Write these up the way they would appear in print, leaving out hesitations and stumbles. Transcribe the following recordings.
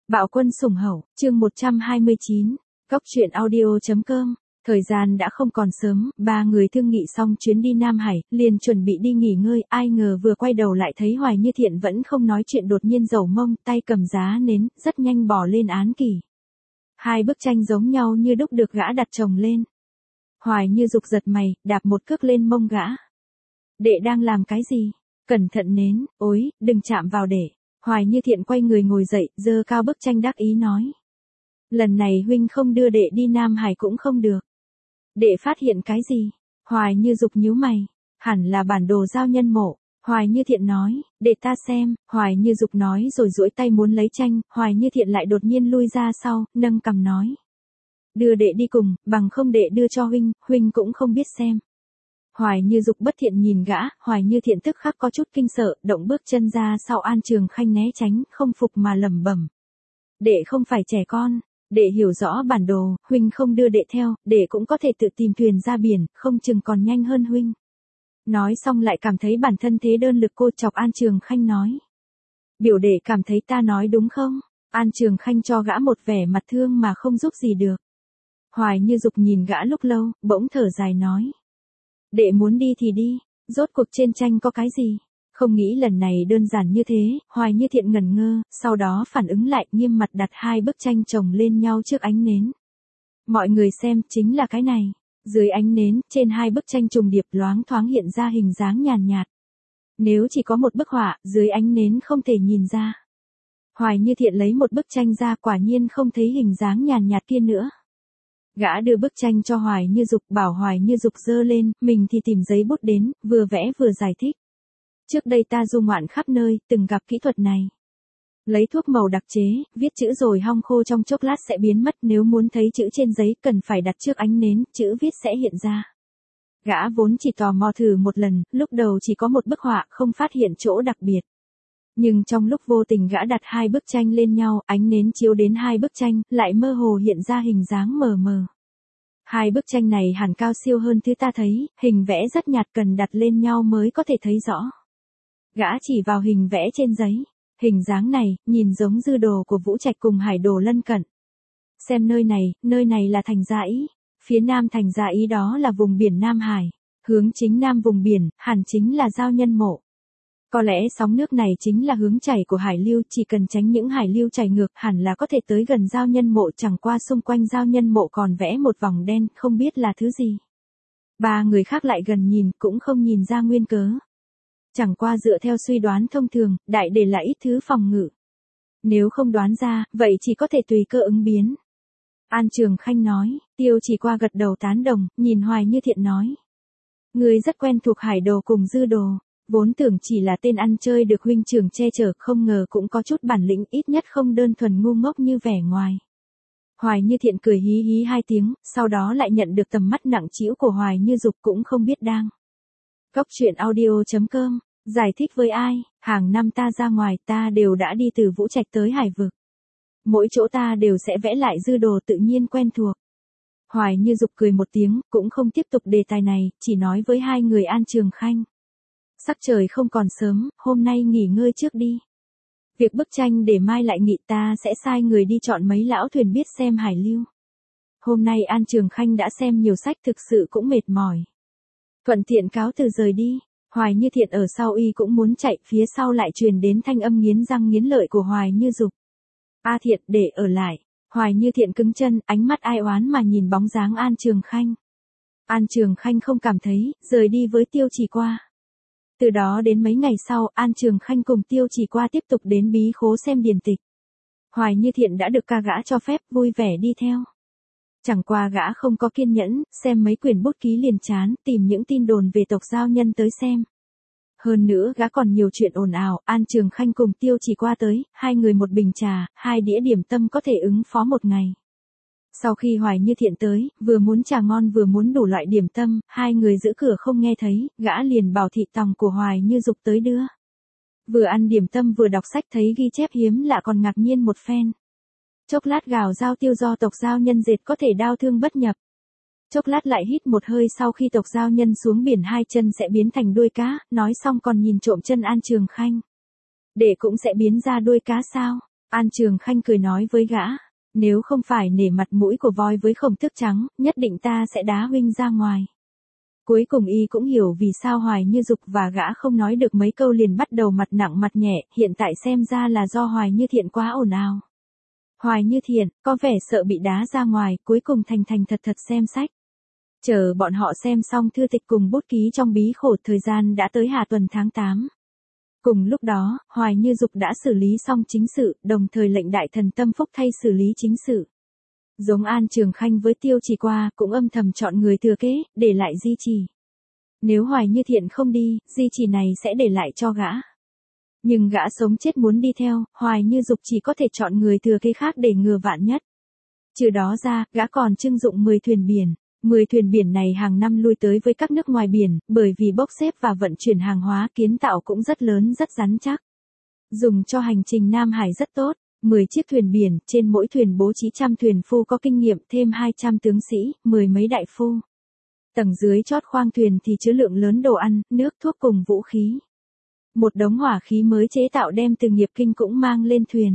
Bạo quân sủng hậu, chương 129, Góc truyện audio.com. Thời gian đã không còn sớm, ba người thương nghị xong chuyến đi Nam Hải, liền chuẩn bị đi nghỉ ngơi, ai ngờ vừa quay đầu lại thấy Hoài Như Thiện vẫn không nói chuyện, đột nhiên dầu mông, tay cầm giá nến, rất nhanh bỏ lên án kỷ. Hai bức tranh giống nhau như đúc được gã đặt chồng lên. Hoài Như Dục giật mày, đạp một cước lên mông gã. Đệ đang làm cái gì? Cẩn thận nến, ối, đừng chạm vào đệ. Hoài Như Thiện quay người ngồi dậy, giơ cao bức tranh đắc ý nói. Lần này huynh không đưa đệ đi Nam Hải cũng không được. Đệ phát hiện cái gì? Hoài Như Dục nhíu mày. Hẳn là bản đồ giao nhân mộ. Hoài Như Thiện nói, để ta xem. Hoài Như Dục nói rồi duỗi tay muốn lấy tranh, Hoài Như Thiện lại đột nhiên lui ra sau, nâng cằm nói. Đưa đệ đi cùng, bằng không đệ đưa cho huynh cũng không biết xem. Hoài Như Dục bất thiện nhìn gã, Hoài Như Thiện tức khắc có chút kinh sợ, động bước chân ra sau. An Trường Khanh né tránh, không phục mà lẩm bẩm. Đệ không phải trẻ con, đệ hiểu rõ bản đồ, huynh không đưa đệ theo, đệ cũng có thể tự tìm thuyền ra biển, không chừng còn nhanh hơn huynh. Nói xong lại cảm thấy bản thân thế đơn lực cô, chọc An Trường Khanh nói. Biểu đệ cảm thấy ta nói đúng không? An Trường Khanh cho gã một vẻ mặt thương mà không giúp gì được. Hoài Như Dục nhìn gã lúc lâu, bỗng thở dài nói. Đệ muốn đi thì đi, rốt cuộc trên tranh có cái gì? Không nghĩ lần này đơn giản như thế, Hoài Như Thiện ngẩn ngơ, sau đó phản ứng lại, nghiêm mặt đặt hai bức tranh chồng lên nhau trước ánh nến. Mọi người xem, chính là cái này. Dưới ánh nến, trên hai bức tranh trùng điệp loáng thoáng hiện ra hình dáng nhàn nhạt. Nếu chỉ có một bức họa, dưới ánh nến không thể nhìn ra. Hoài Như Thiện lấy một bức tranh ra, quả nhiên không thấy hình dáng nhàn nhạt kia nữa. Gã đưa bức tranh cho Hoài Như Dục, bảo Hoài Như Dục giơ lên, mình thì tìm giấy bút đến, vừa vẽ vừa giải thích. Trước đây ta du ngoạn khắp nơi, từng gặp kỹ thuật này. Lấy thuốc màu đặc chế, viết chữ rồi hong khô trong chốc lát sẽ biến mất, nếu muốn thấy chữ trên giấy cần phải đặt trước ánh nến, chữ viết sẽ hiện ra. Gã vốn chỉ tò mò thử một lần, lúc đầu chỉ có một bức họa, không phát hiện chỗ đặc biệt. Nhưng trong lúc vô tình gã đặt hai bức tranh lên nhau, ánh nến chiếu đến hai bức tranh, lại mơ hồ hiện ra hình dáng mờ mờ. Hai bức tranh này hẳn cao siêu hơn thứ ta thấy, hình vẽ rất nhạt, cần đặt lên nhau mới có thể thấy rõ. Gã chỉ vào hình vẽ trên giấy. Hình dáng này, nhìn giống dư đồ của Vũ Trạch cùng hải đồ lân cận. Xem nơi này là thành Gia Ý. Phía nam thành Gia Ý đó là vùng biển Nam Hải. Hướng chính nam vùng biển, hẳn chính là giao nhân mộ. Có lẽ sóng nước này chính là hướng chảy của hải lưu, chỉ cần tránh những hải lưu chảy ngược hẳn là có thể tới gần giao nhân mộ, chẳng qua xung quanh giao nhân mộ còn vẽ một vòng đen, không biết là thứ gì. Ba người khác lại gần nhìn, cũng không nhìn ra nguyên cớ. Chẳng qua dựa theo suy đoán thông thường, đại để là ít thứ phòng ngự. Nếu không đoán ra, vậy chỉ có thể tùy cơ ứng biến. An Trường Khanh nói, Tiêu Chỉ Qua gật đầu tán đồng, nhìn Hoài Như Thiện nói. Người rất quen thuộc hải đồ cùng dư đồ, vốn tưởng chỉ là tên ăn chơi được huynh trưởng che chở, không ngờ cũng có chút bản lĩnh, ít nhất không đơn thuần ngu ngốc như vẻ ngoài. Hoài Như Thiện cười hí hí hai tiếng, sau đó lại nhận được tầm mắt nặng trĩu của Hoài Như Dục, cũng không biết đang. Góc truyện audio.com. Giải thích với ai, hàng năm ta ra ngoài ta đều đã đi từ Vũ Trạch tới Hải Vực. Mỗi chỗ ta đều sẽ vẽ lại dư đồ, tự nhiên quen thuộc. Hoài Như Dục cười một tiếng, cũng không tiếp tục đề tài này, chỉ nói với hai người An Trường Khanh. Sắc trời không còn sớm, hôm nay nghỉ ngơi trước đi. Việc bức tranh để mai lại nghị, ta sẽ sai người đi chọn mấy lão thuyền biết xem hải lưu. Hôm nay An Trường Khanh đã xem nhiều sách, thực sự cũng mệt mỏi. Thuận tiện cáo từ rời đi. Hoài Như Thiện ở sau y cũng muốn chạy, phía sau lại truyền đến thanh âm nghiến răng nghiến lợi của Hoài Như Dục. A Thiện, để ở lại. Hoài Như Thiện cứng chân, ánh mắt ai oán mà nhìn bóng dáng An Trường Khanh. An Trường Khanh không cảm thấy, rời đi với Tiêu Chỉ Qua. Từ đó đến mấy ngày sau, An Trường Khanh cùng Tiêu Chỉ Qua tiếp tục đến bí khố xem điển tịch. Hoài Như Thiện đã được ca gã cho phép, vui vẻ đi theo. Chẳng qua gã không có kiên nhẫn, xem mấy quyển bút ký liền chán, tìm những tin đồn về tộc giao nhân tới xem. Hơn nữa gã còn nhiều chuyện ồn ào, An Trường Khanh cùng Tiêu Chỉ Qua tới, hai người một bình trà, hai đĩa điểm tâm có thể ứng phó một ngày. Sau khi Hoài Như Thiện tới, vừa muốn trà ngon vừa muốn đủ loại điểm tâm, hai người giữ cửa không nghe thấy, gã liền bảo thị tòng của Hoài Như Dục tới đưa. Vừa ăn điểm tâm vừa đọc sách, thấy ghi chép hiếm lạ còn ngạc nhiên một phen. Chốc lát gào giao tiêu do tộc giao nhân dệt có thể đao thương bất nhập. Chốc lát lại hít một hơi, sau khi tộc giao nhân xuống biển hai chân sẽ biến thành đuôi cá, nói xong còn nhìn trộm chân An Trường Khanh. Để cũng sẽ biến ra đuôi cá sao? An Trường Khanh cười nói với gã, nếu không phải nể mặt mũi của voi với khổng tước trắng, nhất định ta sẽ đá huynh ra ngoài. Cuối cùng y cũng hiểu vì sao Hoài Như Dục và gã không nói được mấy câu liền bắt đầu mặt nặng mặt nhẹ, hiện tại xem ra là do Hoài Như Thiện quá ồn ào. Hoài Như Thiện, có vẻ sợ bị đá ra ngoài, cuối cùng thành thành thật thật xem sách. Chờ bọn họ xem xong thư tịch cùng bút ký trong bí khổ, thời gian đã tới hạ tuần tháng 8. Cùng lúc đó, Hoài Như Dục đã xử lý xong chính sự, đồng thời lệnh đại thần Tâm Phúc thay xử lý chính sự. Giống An Trường Khanh với Tiêu Chỉ Qua cũng âm thầm chọn người thừa kế, để lại di trì. Nếu Hoài Như Thiện không đi, di trì này sẽ để lại cho gã. Nhưng gã sống chết muốn đi theo, Hoài Như Dục chỉ có thể chọn người thừa kế khác để ngừa vạn nhất. Trừ đó ra, gã còn trưng dụng 10 thuyền biển. 10 thuyền biển này hàng năm lui tới với các nước ngoài biển, bởi vì bốc xếp và vận chuyển hàng hóa kiến tạo cũng rất lớn rất rắn chắc. Dùng cho hành trình Nam Hải rất tốt. 10 chiếc thuyền biển, trên mỗi thuyền bố trí 100 thuyền phu có kinh nghiệm, thêm 200 tướng sĩ, 10 mấy đại phu. Tầng dưới chót khoang thuyền thì chứa lượng lớn đồ ăn, nước thuốc cùng vũ khí. Một đống hỏa khí mới chế tạo đem từ Nghiệp Kinh cũng mang lên thuyền.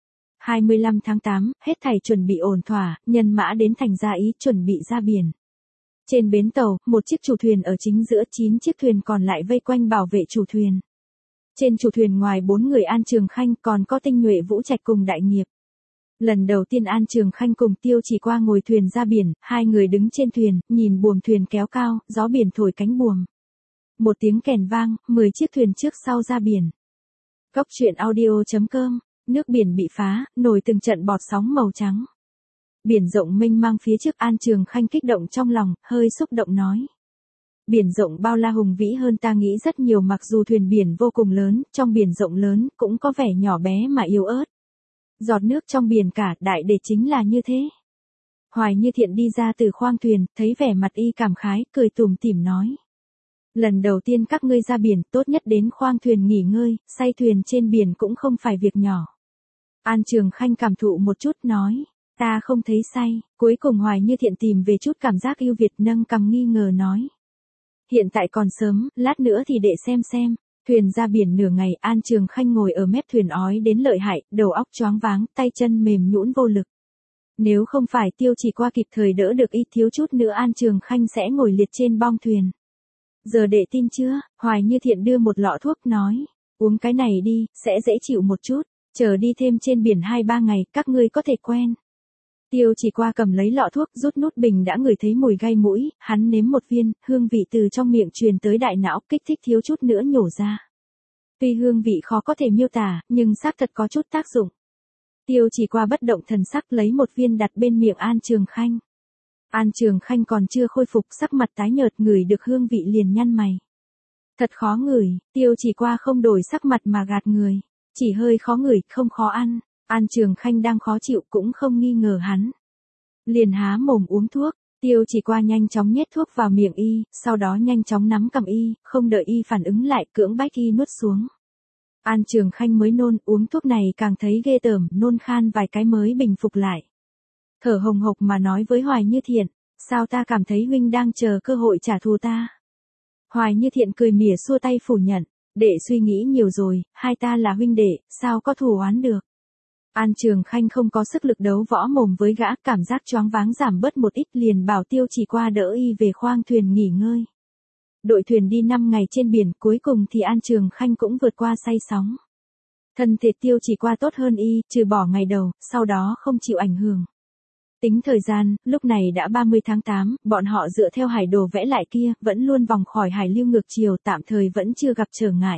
25 tháng 8, hết thảy chuẩn bị ổn thỏa, nhân mã đến thành Gia Ý chuẩn bị ra biển. Trên bến tàu, một chiếc chủ thuyền ở chính giữa, 9 chiếc thuyền còn lại vây quanh bảo vệ chủ thuyền. Trên chủ thuyền ngoài 4 người An Trường Khanh còn có Tinh nhuệ Vũ Trạch cùng Đại Nghiệp. Lần đầu tiên An Trường Khanh cùng Tiêu Chỉ Qua ngồi thuyền ra biển, hai người đứng trên thuyền, nhìn buồm thuyền kéo cao, gió biển thổi cánh buồm. Một tiếng kèn vang, 10 chiếc thuyền trước sau ra biển. Góc truyện audio.com, nước biển bị phá, nổi từng trận bọt sóng màu trắng. Biển rộng mênh mang phía trước, An Trường Khanh kích động trong lòng, hơi xúc động nói. Biển rộng bao la hùng vĩ hơn ta nghĩ rất nhiều, mặc dù thuyền biển vô cùng lớn, trong biển rộng lớn, cũng có vẻ nhỏ bé mà yếu ớt. Giọt nước trong biển cả, đại để chính là như thế. Hoài Như Thiện đi ra từ khoang thuyền, thấy vẻ mặt y cảm khái, cười tủm tỉm nói. Lần đầu tiên các ngươi ra biển, tốt nhất đến khoang thuyền nghỉ ngơi, say thuyền trên biển cũng không phải việc nhỏ. An Trường Khanh cảm thụ một chút nói, ta không thấy say, cuối cùng Hoài Như Thiện tìm về chút cảm giác yêu Việt, nâng cằm nghi ngờ nói. Hiện tại còn sớm, lát nữa thì để xem. Thuyền ra biển nửa ngày, An Trường Khanh ngồi ở mép thuyền ói đến lợi hại, đầu óc choáng váng, tay chân mềm nhũn vô lực. Nếu không phải Tiêu Chỉ Qua kịp thời đỡ được y, thiếu chút nữa An Trường Khanh sẽ ngồi liệt trên bong thuyền. Giờ để tin chưa? Hoài Như Thiện đưa một lọ thuốc nói, uống cái này đi, sẽ dễ chịu một chút, chờ đi thêm trên biển 2-3 ngày, các ngươi có thể quen. Tiêu Chỉ Qua cầm lấy lọ thuốc, rút nút bình đã ngửi thấy mùi gai mũi, hắn nếm một viên, hương vị từ trong miệng truyền tới đại não, kích thích thiếu chút nữa nhổ ra. Tuy hương vị khó có thể miêu tả, nhưng xác thật có chút tác dụng. Tiêu Chỉ Qua bất động thần sắc lấy một viên đặt bên miệng An Trường Khanh. An Trường Khanh còn chưa khôi phục, sắc mặt tái nhợt, ngửi được hương vị liền nhăn mày. Thật khó ngửi, Tiêu Chỉ Qua không đổi sắc mặt mà gạt người. Chỉ hơi khó ngửi, không khó ăn. An Trường Khanh đang khó chịu cũng không nghi ngờ hắn. Liền há mồm uống thuốc, Tiêu Chỉ Qua nhanh chóng nhét thuốc vào miệng y, sau đó nhanh chóng nắm cầm y, không đợi y phản ứng lại, cưỡng bách y nuốt xuống. An Trường Khanh mới nôn, uống thuốc này càng thấy ghê tởm, nôn khan vài cái mới bình phục lại. Thở hồng hộc mà nói với Hoài Như Thiện, sao ta cảm thấy huynh đang chờ cơ hội trả thù ta. Hoài Như Thiện cười mỉa xua tay phủ nhận, đệ suy nghĩ nhiều rồi, hai ta là huynh đệ, sao có thù oán được. An Trường Khanh không có sức lực đấu võ mồm với gã, cảm giác choáng váng giảm bớt một ít, liền bảo Tiêu Chỉ Qua đỡ y về khoang thuyền nghỉ ngơi. Đội thuyền đi 5 ngày trên biển, cuối cùng thì An Trường Khanh cũng vượt qua say sóng. Thân thể Tiêu Chỉ Qua tốt hơn y, trừ bỏ ngày đầu, sau đó không chịu ảnh hưởng. Tính thời gian, lúc này đã 30 tháng 8, bọn họ dựa theo hải đồ vẽ lại kia, vẫn luôn vòng khỏi hải lưu ngược chiều, tạm thời vẫn chưa gặp trở ngại.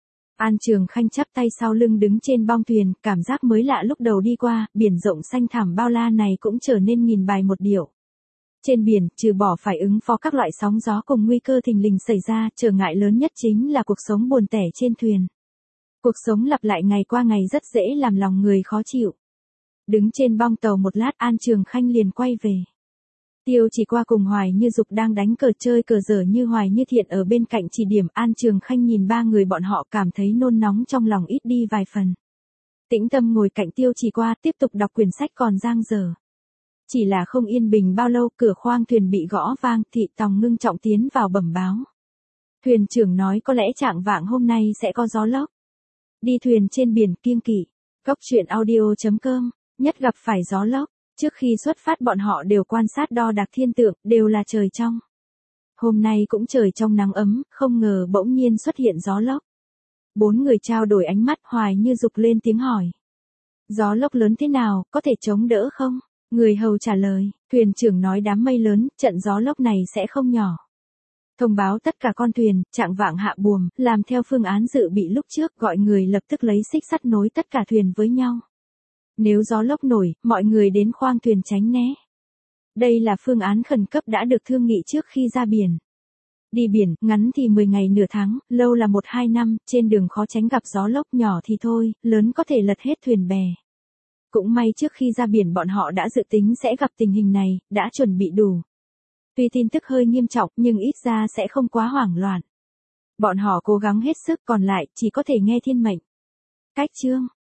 An Trường Khanh chắp tay sau lưng đứng trên bong thuyền, cảm giác mới lạ lúc đầu đi qua, biển rộng xanh thẳm bao la này cũng trở nên nghìn bài một điệu. Trên biển, trừ bỏ phải ứng phó các loại sóng gió cùng nguy cơ thình lình xảy ra, trở ngại lớn nhất chính là cuộc sống buồn tẻ trên thuyền. Cuộc sống lặp lại ngày qua ngày rất dễ làm lòng người khó chịu. Đứng trên bong tàu một lát, An Trường Khanh liền quay về. Tiêu Chỉ Qua cùng Hoài Như Dục đang đánh cờ chơi cờ dở như Hoài Như Thiện ở bên cạnh chỉ điểm. An Trường Khanh nhìn ba người bọn họ cảm thấy nôn nóng trong lòng ít đi vài phần. Tĩnh tâm ngồi cạnh Tiêu Chỉ Qua tiếp tục đọc quyển sách còn dang dở. Chỉ là không yên bình bao lâu, cửa khoang thuyền bị gõ vang, Thị Tòng ngưng trọng tiến vào bẩm báo. Thuyền trưởng nói có lẽ chạng vạng hôm nay sẽ có gió lốc. Đi thuyền trên biển kiêng kỵ. Cốc truyện audio.com, nhất gặp phải gió lốc. Trước khi xuất phát bọn họ đều quan sát đo đạc thiên tượng, đều là trời trong. Hôm nay cũng trời trong nắng ấm, không ngờ bỗng nhiên xuất hiện gió lốc. Bốn người trao đổi ánh mắt, Hoài Như dục lên tiếng hỏi. Gió lốc lớn thế nào, có thể chống đỡ không? Người hầu trả lời, thuyền trưởng nói đám mây lớn, trận gió lốc này sẽ không nhỏ. Thông báo tất cả con thuyền, chạng vạng hạ buồm, làm theo phương án dự bị lúc trước, gọi người lập tức lấy xích sắt nối tất cả thuyền với nhau. Nếu gió lốc nổi, mọi người đến khoang thuyền tránh né. Đây là phương án khẩn cấp đã được thương nghị trước khi ra biển. Đi biển, ngắn thì 10 ngày nửa tháng, lâu là 1-2 năm, trên đường khó tránh gặp gió lốc, nhỏ thì thôi, lớn có thể lật hết thuyền bè. Cũng may trước khi ra biển bọn họ đã dự tính sẽ gặp tình hình này, đã chuẩn bị đủ. Tuy tin tức hơi nghiêm trọng nhưng ít ra sẽ không quá hoảng loạn. Bọn họ cố gắng hết sức, còn lại chỉ có thể nghe thiên mệnh. Cách chương